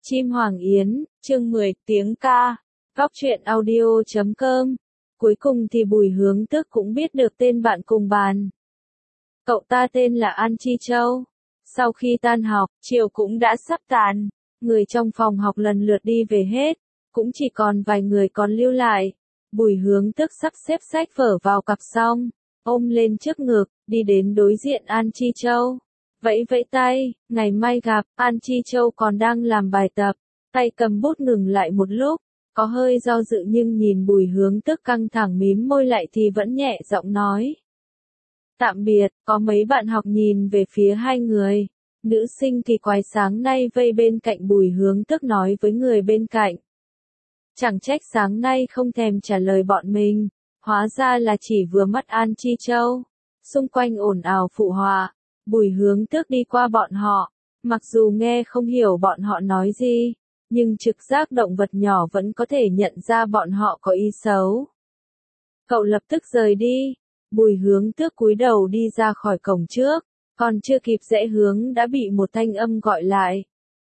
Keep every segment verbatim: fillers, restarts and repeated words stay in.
Chim Hoàng Yến, chương mười, tiếng ca, góc truyện audio chấm com. Cuối cùng thì Bùi Hướng Tước cũng biết được tên bạn cùng bàn. Cậu ta tên là An Chi Châu. Sau khi tan học, chiều cũng đã sắp tàn. Người trong phòng học lần lượt đi về hết, cũng chỉ còn vài người còn lưu lại. Bùi Hướng Tước sắp xếp sách vở vào cặp xong, ôm lên trước ngực, đi đến đối diện An Chi Châu. Vẫy vẫy tay, ngày mai gặp. An Chi Châu còn đang làm bài tập, tay cầm bút ngừng lại một lúc, có hơi do dự nhưng nhìn Bùi Hướng Tước căng thẳng mím môi lại thì vẫn nhẹ giọng nói. Tạm biệt. Có mấy bạn học nhìn về phía hai người. Nữ sinh kỳ quái sáng nay vây bên cạnh Bùi Hướng Tước nói với người bên cạnh. Chẳng trách sáng nay không thèm trả lời bọn mình, hóa ra là chỉ vừa mắt An Chi Châu. Xung quanh ồn ào phụ họa. Bùi Hướng Tước đi qua bọn họ, mặc dù nghe không hiểu bọn họ nói gì, nhưng trực giác động vật nhỏ vẫn có thể nhận ra bọn họ có ý xấu. Cậu lập tức rời đi. Bùi Hướng Tước cúi đầu đi ra khỏi cổng trước, còn chưa kịp rẽ hướng đã bị một thanh âm gọi lại.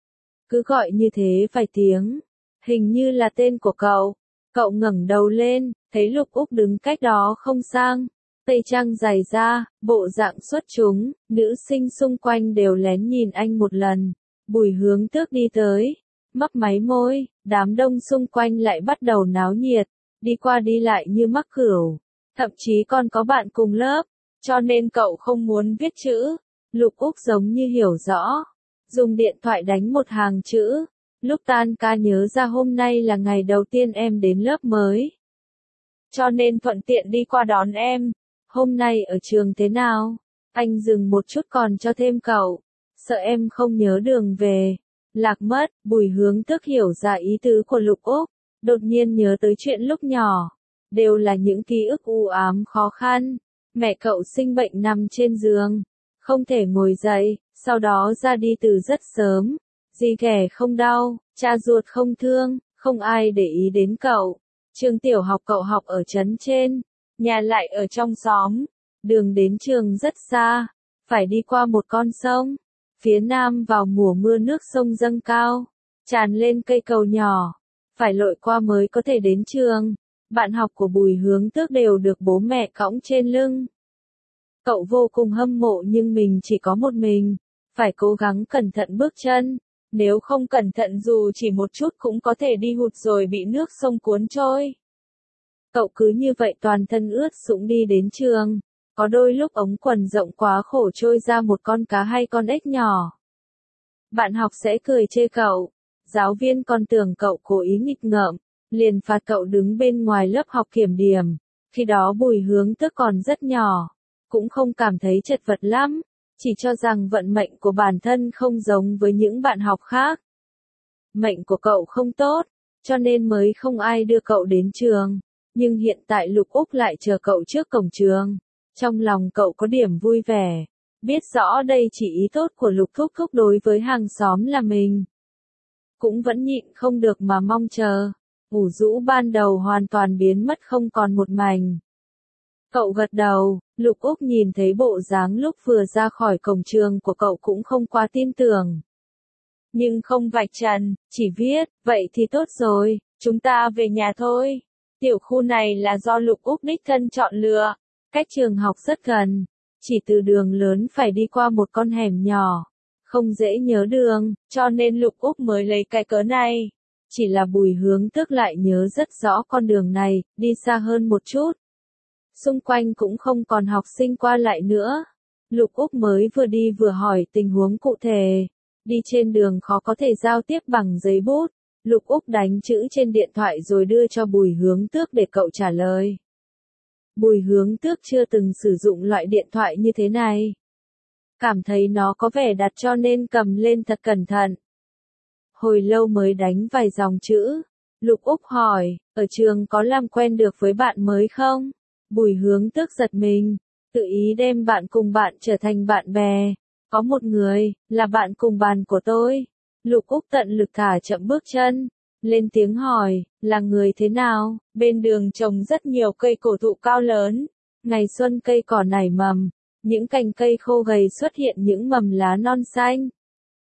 Cứ gọi như thế vài tiếng, hình như là tên của cậu. Cậu ngẩng đầu lên, thấy Lục Úc đứng cách đó không sang. Tây trang dài ra, bộ dạng xuất chúng, nữ sinh xung quanh đều lén nhìn anh một lần. Bùi Hướng Tước đi tới, mấp máy môi, đám đông xung quanh lại bắt đầu náo nhiệt, đi qua đi lại như mắc cửu. Thậm chí còn có bạn cùng lớp, cho nên cậu không muốn viết chữ. Lục Úc giống như hiểu rõ, dùng điện thoại đánh một hàng chữ. Lúc tan ca nhớ ra hôm nay là ngày đầu tiên em đến lớp mới, cho nên thuận tiện đi qua đón em. Hôm nay ở trường thế nào? Anh dừng một chút còn cho thêm cậu. Sợ em không nhớ đường về. Lạc mất. Bùi Hướng Tước hiểu ra ý tứ của Lục Úc. Đột nhiên nhớ tới chuyện lúc nhỏ. Đều là những ký ức u ám khó khăn. Mẹ cậu sinh bệnh nằm trên giường, không thể ngồi dậy, sau đó ra đi từ rất sớm. Dì ghẻ không đau, cha ruột không thương, không ai để ý đến cậu. Trường tiểu học cậu học ở trấn trên, nhà lại ở trong xóm. Đường đến trường rất xa, phải đi qua một con sông. Phía nam vào mùa mưa nước sông dâng cao, tràn lên cây cầu nhỏ, phải lội qua mới có thể đến trường. Bạn học của Bùi Hướng Tước đều được bố mẹ cõng trên lưng. Cậu vô cùng hâm mộ nhưng mình chỉ có một mình, phải cố gắng cẩn thận bước chân. Nếu không cẩn thận dù chỉ một chút cũng có thể đi hụt rồi bị nước sông cuốn trôi. Cậu cứ như vậy toàn thân ướt sũng đi đến trường, có đôi lúc ống quần rộng quá khổ trôi ra một con cá hay con ếch nhỏ. Bạn học sẽ cười chê cậu, giáo viên còn tưởng cậu cố ý nghịch ngợm, liền phạt cậu đứng bên ngoài lớp học kiểm điểm. Khi đó Bùi Hướng Tước còn rất nhỏ, cũng không cảm thấy chật vật lắm, chỉ cho rằng vận mệnh của bản thân không giống với những bạn học khác. Mệnh của cậu không tốt, cho nên mới không ai đưa cậu đến trường. Nhưng hiện tại Lục Úc lại chờ cậu trước cổng trường. Trong lòng cậu có điểm vui vẻ, biết rõ đây chỉ ý tốt của Lục Thúc Thúc đối với hàng xóm là mình. Cũng vẫn nhịn không được mà mong chờ. Ủ rũ ban đầu hoàn toàn biến mất không còn một mảnh. Cậu gật đầu. Lục Úc nhìn thấy bộ dáng lúc vừa ra khỏi cổng trường của cậu cũng không quá tin tưởng. Nhưng không vạch trần, chỉ viết, vậy thì tốt rồi, chúng ta về nhà thôi. Tiểu khu này là do Lục Úc đích thân chọn lựa, cách trường học rất gần, chỉ từ đường lớn phải đi qua một con hẻm nhỏ, không dễ nhớ đường, cho nên Lục Úc mới lấy cái cớ này. Chỉ là Bùi Hướng Tước lại nhớ rất rõ con đường này, đi xa hơn một chút. Xung quanh cũng không còn học sinh qua lại nữa. Lục Úc mới vừa đi vừa hỏi tình huống cụ thể. Đi trên đường khó có thể giao tiếp bằng giấy bút. Lục Úc đánh chữ trên điện thoại rồi đưa cho Bùi Hướng Tước để cậu trả lời. Bùi Hướng Tước chưa từng sử dụng loại điện thoại như thế này. Cảm thấy nó có vẻ đặt cho nên cầm lên thật cẩn thận. Hồi lâu mới đánh vài dòng chữ. Lục Úc hỏi, ở trường có làm quen được với bạn mới không? Bùi Hướng Tước giật mình, tự ý đem bạn cùng bạn trở thành bạn bè. Có một người, là bạn cùng bàn của tôi. Lục Úc tận lực thả chậm bước chân, lên tiếng hỏi, là người thế nào? Bên đường trồng rất nhiều cây cổ thụ cao lớn. Ngày xuân cây cỏ nảy mầm, những cành cây khô gầy xuất hiện những mầm lá non xanh.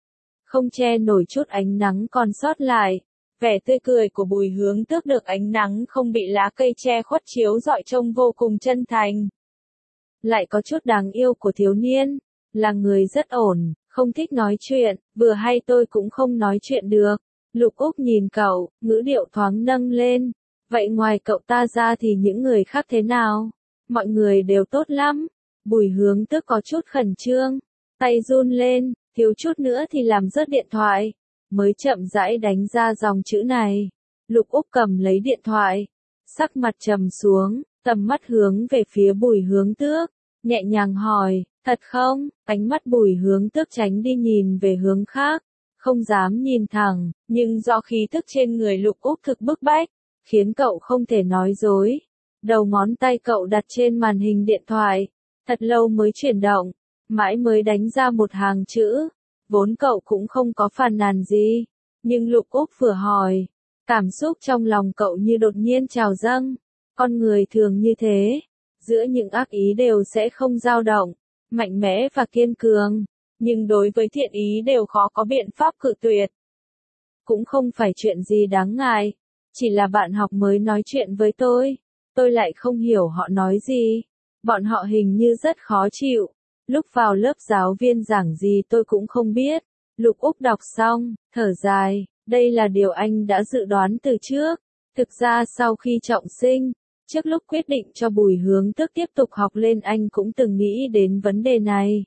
không che nổi chút ánh nắng còn sót lại. Vẻ tươi cười của Bùi Hướng Tước được ánh nắng không bị lá cây che khuất chiếu rọi trông vô cùng chân thành. Lại có chút đáng yêu của thiếu niên, là người rất ổn, không thích nói chuyện, vừa hay tôi cũng không nói chuyện được. Lục Úc nhìn cậu, ngữ điệu thoáng nâng lên. Vậy ngoài cậu ta ra thì những người khác thế nào? Mọi người đều tốt lắm. Bùi Hướng Tước có chút khẩn trương, tay run lên, thiếu chút nữa thì làm rớt điện thoại. Mới chậm rãi đánh ra dòng chữ này. Lục Úc cầm lấy điện thoại, sắc mặt trầm xuống, tầm mắt hướng về phía Bùi Hướng Tước, nhẹ nhàng hỏi, thật không? Ánh mắt Bùi Hướng Tước tránh đi nhìn về hướng khác, không dám nhìn thẳng, nhưng do khí thức trên người Lục Úc thực bức bách, khiến cậu không thể nói dối. Đầu ngón tay cậu đặt trên màn hình điện thoại, thật lâu mới chuyển động, mãi mới đánh ra một hàng chữ. Vốn cậu cũng không có phàn nàn gì, nhưng Lục Úc vừa hỏi, cảm xúc trong lòng cậu như đột nhiên trào dâng. Con người thường như thế, giữa những ác ý đều sẽ không dao động, mạnh mẽ và kiên cường, nhưng đối với thiện ý đều khó có biện pháp cự tuyệt. Cũng không phải chuyện gì đáng ngại, chỉ là bạn học mới nói chuyện với tôi, tôi lại không hiểu họ nói gì, bọn họ hình như rất khó chịu. Lúc vào lớp giáo viên giảng gì tôi cũng không biết. Lục Úc đọc xong, thở dài, đây là điều anh đã dự đoán từ trước. Thực ra sau khi trọng sinh, trước lúc quyết định cho Bùi Hướng Tước tiếp tục học lên anh cũng từng nghĩ đến vấn đề này.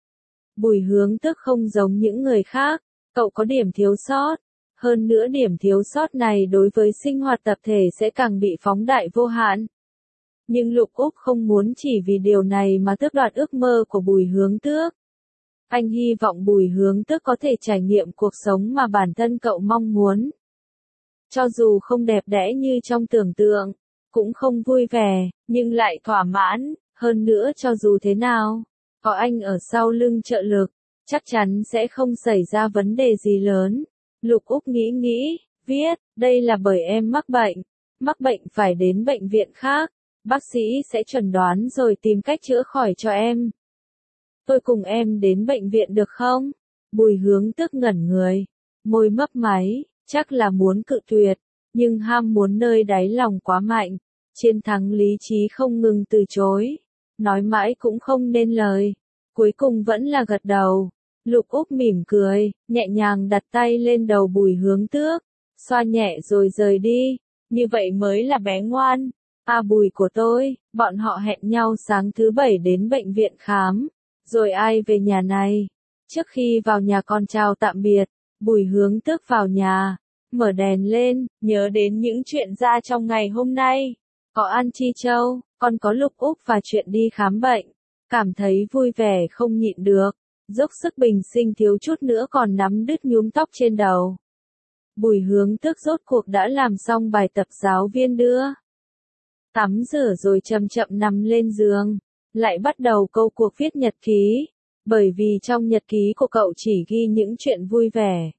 Bùi Hướng Tước không giống những người khác, cậu có điểm thiếu sót. Hơn nữa điểm thiếu sót này đối với sinh hoạt tập thể sẽ càng bị phóng đại vô hạn. Nhưng Lục Úc không muốn chỉ vì điều này mà tước đoạt ước mơ của Bùi Hướng Tước. Anh hy vọng Bùi Hướng Tước có thể trải nghiệm cuộc sống mà bản thân cậu mong muốn. Cho dù không đẹp đẽ như trong tưởng tượng, cũng không vui vẻ, nhưng lại thỏa mãn, hơn nữa cho dù thế nào, có anh ở sau lưng trợ lực, chắc chắn sẽ không xảy ra vấn đề gì lớn. Lục Úc nghĩ nghĩ, viết, đây là bởi em mắc bệnh, mắc bệnh phải đến bệnh viện khác. Bác sĩ sẽ chẩn đoán rồi tìm cách chữa khỏi cho em. Tôi cùng em đến bệnh viện được không? Bùi Hướng Tước ngẩn người, môi mấp máy, chắc là muốn cự tuyệt, nhưng ham muốn nơi đáy lòng quá mạnh, chiến thắng lý trí không ngừng từ chối, nói mãi cũng không nên lời, cuối cùng vẫn là gật đầu. Lục Úc mỉm cười, nhẹ nhàng đặt tay lên đầu Bùi Hướng Tước, xoa nhẹ rồi rời đi, như vậy mới là bé ngoan. À Bùi của tôi, bọn họ hẹn nhau sáng thứ bảy đến bệnh viện khám, rồi ai về nhà này. Trước khi vào nhà còn chào tạm biệt, Bùi Hướng Tước vào nhà, mở đèn lên, nhớ đến những chuyện ra trong ngày hôm nay. Có An Chi Châu, còn có Lục Úc và chuyện đi khám bệnh. Cảm thấy vui vẻ không nhịn được, dốc sức bình sinh thiếu chút nữa còn nắm đứt nhúm tóc trên đầu. Bùi Hướng Tước rốt cuộc đã làm xong bài tập giáo viên đưa. Tắm rửa rồi chậm chậm nằm lên giường, lại bắt đầu câu cuộc viết nhật ký, bởi vì trong nhật ký của cậu chỉ ghi những chuyện vui vẻ.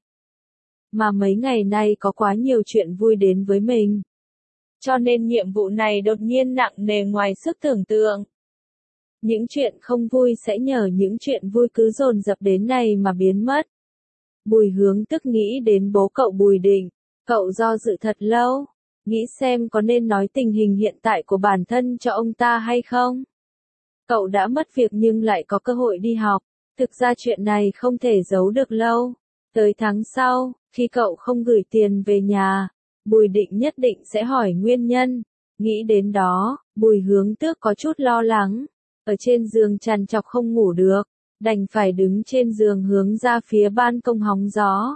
Mà mấy ngày nay có quá nhiều chuyện vui đến với mình. Cho nên nhiệm vụ này đột nhiên nặng nề ngoài sức tưởng tượng. Những chuyện không vui sẽ nhờ những chuyện vui cứ dồn dập đến này mà biến mất. Bùi Hướng Tước nghĩ đến bố cậu Bùi Định, cậu do dự thật lâu. Nghĩ xem có nên nói tình hình hiện tại của bản thân cho ông ta hay không. Cậu đã mất việc nhưng lại có cơ hội đi học. Thực ra chuyện này không thể giấu được lâu. Tới tháng sau, khi cậu không gửi tiền về nhà, Bùi Định nhất định sẽ hỏi nguyên nhân. Nghĩ đến đó, Bùi Hướng Tước có chút lo lắng. Ở trên giường trằn trọc không ngủ được, đành phải đứng trên giường hướng ra phía ban công hóng gió.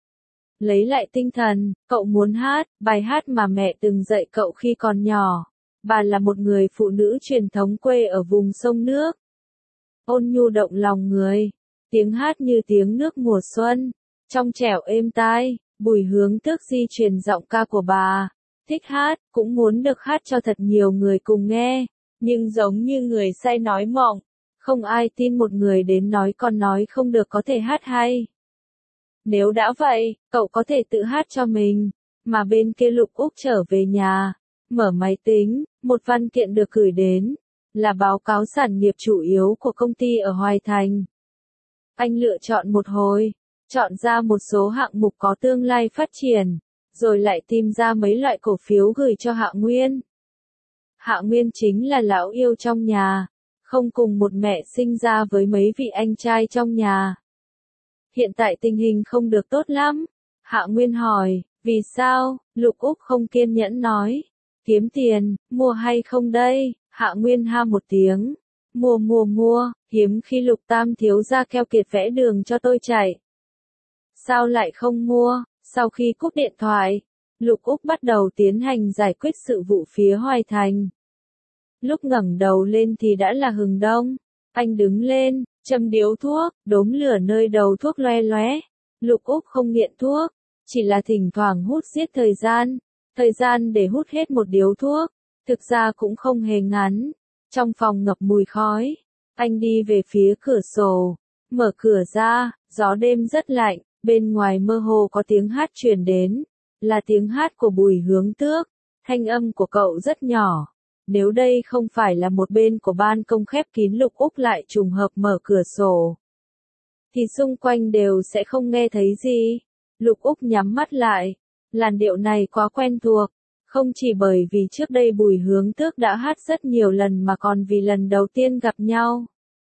Lấy lại tinh thần, cậu muốn hát, bài hát mà mẹ từng dạy cậu khi còn nhỏ. Bà là một người phụ nữ truyền thống quê ở vùng sông nước. Ôn nhu động lòng người, tiếng hát như tiếng nước mùa xuân, trong trẻo êm tai. Bùi Hướng Tước di truyền giọng ca của bà, thích hát, cũng muốn được hát cho thật nhiều người cùng nghe, nhưng giống như người say nói mộng, không ai tin một người đến nói con nói không được có thể hát hay. Nếu đã vậy, cậu có thể tự hát cho mình. Mà bên kia Lục Úc trở về nhà, mở máy tính, một văn kiện được gửi đến, là báo cáo sản nghiệp chủ yếu của công ty ở Hoài Thành. Anh lựa chọn một hồi, chọn ra một số hạng mục có tương lai phát triển, rồi lại tìm ra mấy loại cổ phiếu gửi cho Hạ Nguyên. Hạ Nguyên chính là lão yêu trong nhà, không cùng một mẹ sinh ra với mấy vị anh trai trong nhà. Hiện tại tình hình không được tốt lắm. Hạ Nguyên hỏi, vì sao? Lục Úc không kiên nhẫn nói, kiếm tiền, mua hay không đây? Hạ Nguyên ha một tiếng, mua mua mua, hiếm khi Lục Tam thiếu gia keo kiệt vẽ đường cho tôi chạy. Sao lại không mua? Sau khi cúp điện thoại, Lục Úc bắt đầu tiến hành giải quyết sự vụ phía Hoài Thành. Lúc ngẩng đầu lên thì đã là hừng đông. Anh đứng lên, châm điếu thuốc, đốm lửa nơi đầu thuốc loe loé. Lục Úc không nghiện thuốc, chỉ là thỉnh thoảng hút giết thời gian. Thời gian để hút hết một điếu thuốc, thực ra cũng không hề ngắn. Trong phòng ngập mùi khói, anh đi về phía cửa sổ, mở cửa ra, gió đêm rất lạnh, bên ngoài mơ hồ có tiếng hát truyền đến, là tiếng hát của Bùi Hướng Tước. Thanh âm của cậu rất nhỏ. Nếu đây không phải là một bên của ban công khép kín, Lục Úc lại trùng hợp mở cửa sổ, thì xung quanh đều sẽ không nghe thấy gì. Lục Úc nhắm mắt lại, làn điệu này quá quen thuộc, không chỉ bởi vì trước đây Bùi Hướng Tước đã hát rất nhiều lần mà còn vì lần đầu tiên gặp nhau.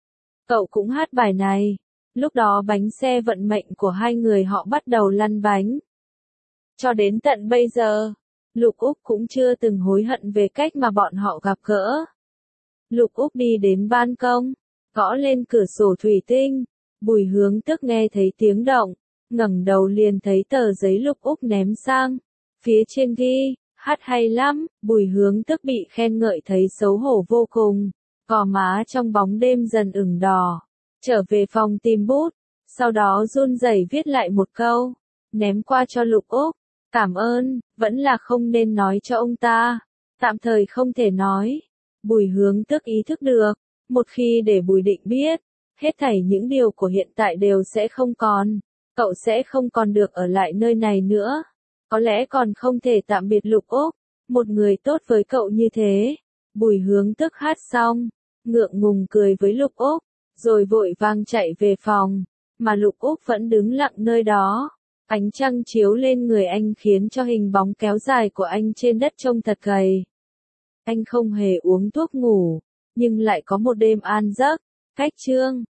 Cậu cũng hát bài này, lúc đó bánh xe vận mệnh của hai người họ bắt đầu lăn bánh. Cho đến tận bây giờ, Lục Úc cũng chưa từng hối hận về cách mà bọn họ gặp gỡ. Lục Úc đi đến ban công, gõ lên cửa sổ thủy tinh. Bùi Hướng Tước nghe thấy tiếng động, ngẩng đầu liền thấy tờ giấy Lục Úc ném sang. Phía trên ghi, hát hay lắm. Bùi Hướng Tước bị khen ngợi thấy xấu hổ vô cùng, gò má trong bóng đêm dần ửng đỏ. Trở về phòng tìm bút, sau đó run rẩy viết lại một câu, ném qua cho Lục Úc. Cảm ơn, vẫn là không nên nói cho ông ta. Tạm thời không thể nói. Bùi Hướng Tước ý thức được, một khi để Bùi Định biết, hết thảy những điều của hiện tại đều sẽ không còn. Cậu sẽ không còn được ở lại nơi này nữa. Có lẽ còn không thể tạm biệt Lục Úc, một người tốt với cậu như thế. Bùi Hướng Tước hát xong, ngượng ngùng cười với Lục Úc, rồi vội vàng chạy về phòng, mà Lục Úc vẫn đứng lặng nơi đó. Ánh trăng chiếu lên người anh khiến cho hình bóng kéo dài của anh trên đất trông thật gầy. Anh không hề uống thuốc ngủ, nhưng lại có một đêm an giấc. Cách chương